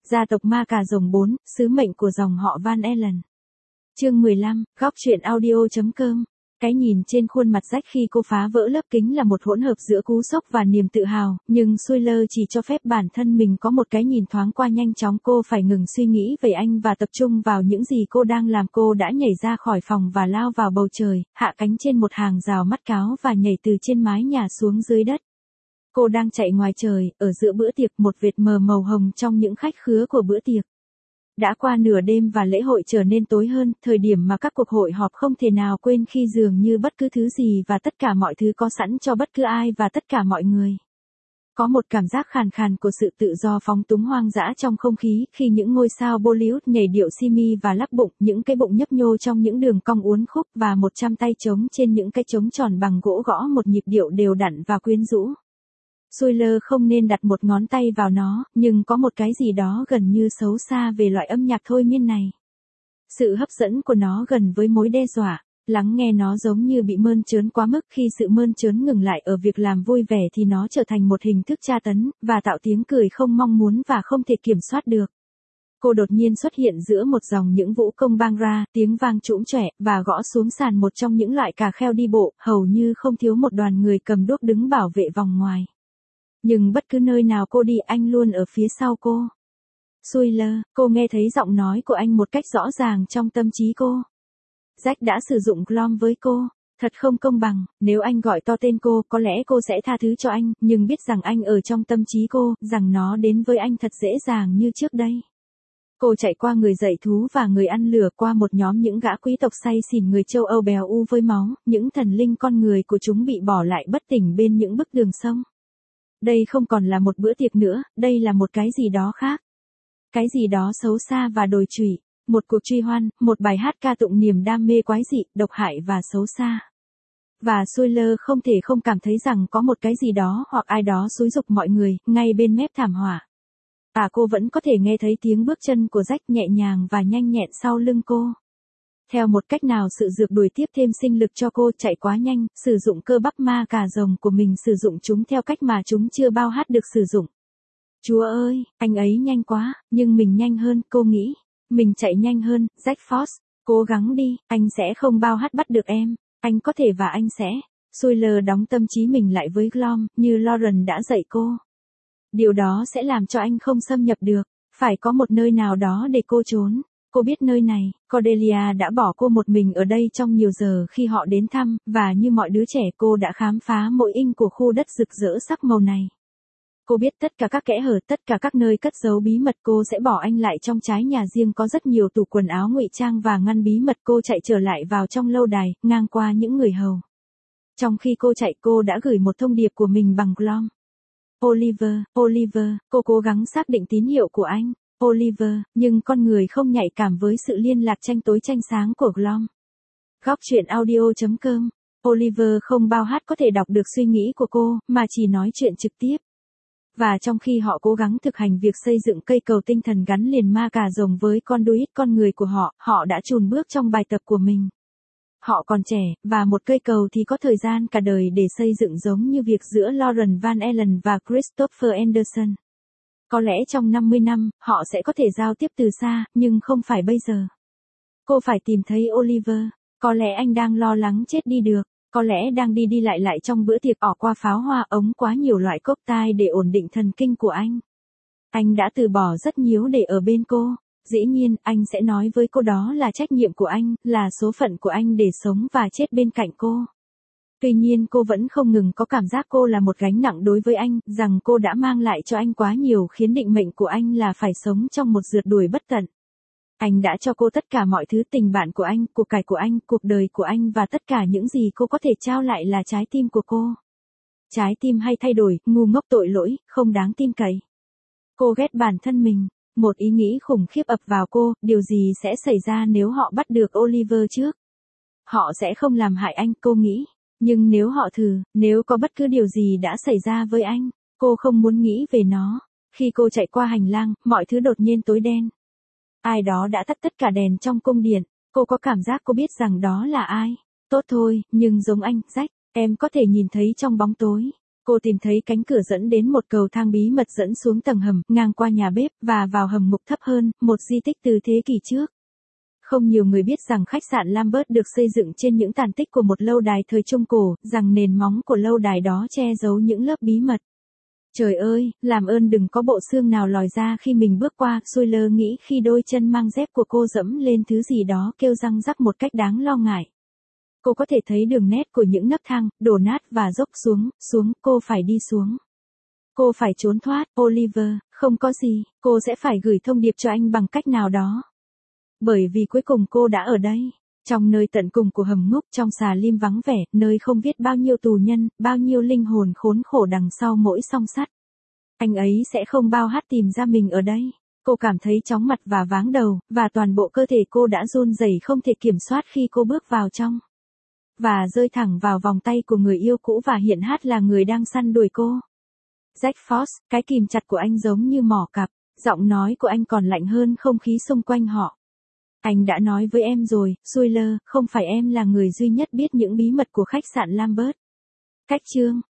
Gia tộc ma cà rồng 4, sứ mệnh của dòng họ Van Allen. Chương 15, góc truyện audio.com. Cái nhìn trên khuôn mặt Jack khi cô phá vỡ lớp kính là một hỗn hợp giữa cú sốc và niềm tự hào, nhưng Skyler chỉ cho phép bản thân mình có một cái nhìn thoáng qua nhanh chóng. Cô phải ngừng suy nghĩ về anh và tập trung vào những gì cô đang làm. Cô đã nhảy ra khỏi phòng và lao vào bầu trời, hạ cánh trên một hàng rào mắt cáo và nhảy từ trên mái nhà xuống dưới đất. Cô đang chạy ngoài trời, ở giữa bữa tiệc, một vệt mờ màu hồng trong những khách khứa của bữa tiệc. Đã qua nửa đêm và lễ hội trở nên tối hơn, thời điểm mà các cuộc hội họp không thể nào quên khi dường như bất cứ thứ gì và tất cả mọi thứ có sẵn cho bất cứ ai và tất cả mọi người. Có một cảm giác khàn khàn của sự tự do phóng túng hoang dã trong không khí khi những ngôi sao Bollywood nhảy điệu simi và lắc bụng, những cái bụng nhấp nhô trong những đường cong uốn khúc và 100 tay trống trên những cái trống tròn bằng gỗ gõ một nhịp điệu đều đặn và quyến rũ. Skyler không nên đặt một ngón tay vào nó, nhưng có một cái gì đó gần như xấu xa về loại âm nhạc thôi miên này. Sự hấp dẫn của nó gần với mối đe dọa, lắng nghe nó giống như bị mơn trớn quá mức. Khi sự mơn trớn ngừng lại ở việc làm vui vẻ thì nó trở thành một hình thức tra tấn, và tạo tiếng cười không mong muốn và không thể kiểm soát được. Cô đột nhiên xuất hiện giữa một dòng những vũ công Bhangra, tiếng vang trũm chẻ, và gõ xuống sàn một trong những loại cà kheo đi bộ, hầu như không thiếu một đoàn người cầm đuốc đứng bảo vệ vòng ngoài. Nhưng bất cứ nơi nào cô đi anh luôn ở phía sau cô. Skyler, cô nghe thấy giọng nói của anh một cách rõ ràng trong tâm trí cô. Jack đã sử dụng glom với cô. Thật không công bằng, nếu anh gọi to tên cô, có lẽ cô sẽ tha thứ cho anh, nhưng biết rằng anh ở trong tâm trí cô, rằng nó đến với anh thật dễ dàng như trước đây. Cô chạy qua người dạy thú và người ăn lửa, qua một nhóm những gã quý tộc say xỉn người châu Âu béo u với máu, những thần linh con người của chúng bị bỏ lại bất tỉnh bên những bức đường sông. Đây không còn là một bữa tiệc nữa, đây là một cái gì đó khác. Cái gì đó xấu xa và đồi trụy, một cuộc truy hoan, một bài hát ca tụng niềm đam mê quái dị, độc hại và xấu xa. Và Skyler không thể không cảm thấy rằng có một cái gì đó hoặc ai đó xúi giục mọi người, ngay bên mép thảm họa. Cô vẫn có thể nghe thấy tiếng bước chân của Jack nhẹ nhàng và nhanh nhẹn sau lưng cô. Theo một cách nào sự rượt đuổi tiếp thêm sinh lực cho cô, chạy quá nhanh, sử dụng cơ bắp ma cà rồng của mình, sử dụng chúng theo cách mà chúng chưa bao hát được sử dụng. Chúa ơi, anh ấy nhanh quá, nhưng mình nhanh hơn, cô nghĩ. Mình chạy nhanh hơn, Jack Frost, cố gắng đi, anh sẽ không bao hát bắt được em, anh có thể và anh sẽ. Skyler đóng tâm trí mình lại với glom, như Lauren đã dạy cô. Điều đó sẽ làm cho anh không xâm nhập được, phải có một nơi nào đó để cô trốn. Cô biết nơi này, Cordelia đã bỏ cô một mình ở đây trong nhiều giờ khi họ đến thăm, và như mọi đứa trẻ cô đã khám phá mỗi inch của khu đất rực rỡ sắc màu này. Cô biết tất cả các kẽ hở, tất cả các nơi cất giấu bí mật. Cô sẽ bỏ anh lại trong trái nhà riêng có rất nhiều tủ quần áo ngụy trang và ngăn bí mật. Cô chạy trở lại vào trong lâu đài, ngang qua những người hầu. Trong khi cô chạy, cô đã gửi một thông điệp của mình bằng glom. Oliver, Oliver, cô cố gắng xác định tín hiệu của anh. Oliver, nhưng con người không nhạy cảm với sự liên lạc tranh tối tranh sáng của glom. Góc truyện audio.com. Oliver không bao hát có thể đọc được suy nghĩ của cô, mà chỉ nói chuyện trực tiếp. Và trong khi họ cố gắng thực hành việc xây dựng cây cầu tinh thần gắn liền ma cà rồng với conduit con người của họ, họ đã chùn bước trong bài tập của mình. Họ còn trẻ, và một cây cầu thì có thời gian cả đời để xây dựng, giống như việc giữa Lauren Van Allen và Christopher Anderson. Có lẽ trong 50 năm, họ sẽ có thể giao tiếp từ xa, nhưng không phải bây giờ. Cô phải tìm thấy Oliver. Có lẽ anh đang lo lắng chết đi được. Có lẽ đang đi lại trong bữa tiệc, ỏ qua pháo hoa ống quá nhiều loại cocktail để ổn định thần kinh của anh. Anh đã từ bỏ rất nhiều để ở bên cô. Dĩ nhiên, anh sẽ nói với cô đó là trách nhiệm của anh, là số phận của anh để sống và chết bên cạnh cô. Tuy nhiên cô vẫn không ngừng có cảm giác cô là một gánh nặng đối với anh, rằng cô đã mang lại cho anh quá nhiều khiến định mệnh của anh là phải sống trong một rượt đuổi bất tận. Anh đã cho cô tất cả mọi thứ, tình bạn của anh, cuộc cải của anh, cuộc đời của anh, và tất cả những gì cô có thể trao lại là trái tim của cô. Trái tim hay thay đổi, ngu ngốc, tội lỗi, không đáng tin cậy. Cô ghét bản thân mình. Một ý nghĩ khủng khiếp ập vào cô, điều gì sẽ xảy ra nếu họ bắt được Oliver trước? Họ sẽ không làm hại anh, cô nghĩ. Nhưng nếu họ thử, nếu có bất cứ điều gì đã xảy ra với anh, cô không muốn nghĩ về nó. Khi cô chạy qua hành lang, mọi thứ đột nhiên tối đen. Ai đó đã tắt tất cả đèn trong cung điện. Cô có cảm giác cô biết rằng đó là ai. Tốt thôi, nhưng giống anh, Jack, em có thể nhìn thấy trong bóng tối. Cô tìm thấy cánh cửa dẫn đến một cầu thang bí mật dẫn xuống tầng hầm, ngang qua nhà bếp, và vào hầm mục thấp hơn, một di tích từ thế kỷ trước. Không nhiều người biết rằng khách sạn Lambert được xây dựng trên những tàn tích của một lâu đài thời Trung Cổ, rằng nền móng của lâu đài đó che giấu những lớp bí mật. Trời ơi, làm ơn đừng có bộ xương nào lòi ra khi mình bước qua, Sawyer nghĩ khi đôi chân mang dép của cô dẫm lên thứ gì đó kêu răng rắc một cách đáng lo ngại. Cô có thể thấy đường nét của những nấc thang, đổ nát và dốc xuống, cô phải đi xuống. Cô phải trốn thoát, Oliver, không có gì, cô sẽ phải gửi thông điệp cho anh bằng cách nào đó. Bởi vì cuối cùng cô đã ở đây, trong nơi tận cùng của hầm ngục, trong xà lim vắng vẻ, nơi không biết bao nhiêu tù nhân, bao nhiêu linh hồn khốn khổ đằng sau mỗi song sắt. Anh ấy sẽ không bao hát tìm ra mình ở đây. Cô cảm thấy chóng mặt và váng đầu, và toàn bộ cơ thể cô đã run rẩy không thể kiểm soát khi cô bước vào trong. Và rơi thẳng vào vòng tay của người yêu cũ và hiện hát là người đang săn đuổi cô. Jack Frost, cái kìm chặt của anh giống như mỏ cạp, giọng nói của anh còn lạnh hơn không khí xung quanh họ. Anh đã nói với em rồi, Sawyer, không phải em là người duy nhất biết những bí mật của khách sạn Lambert. Cách chương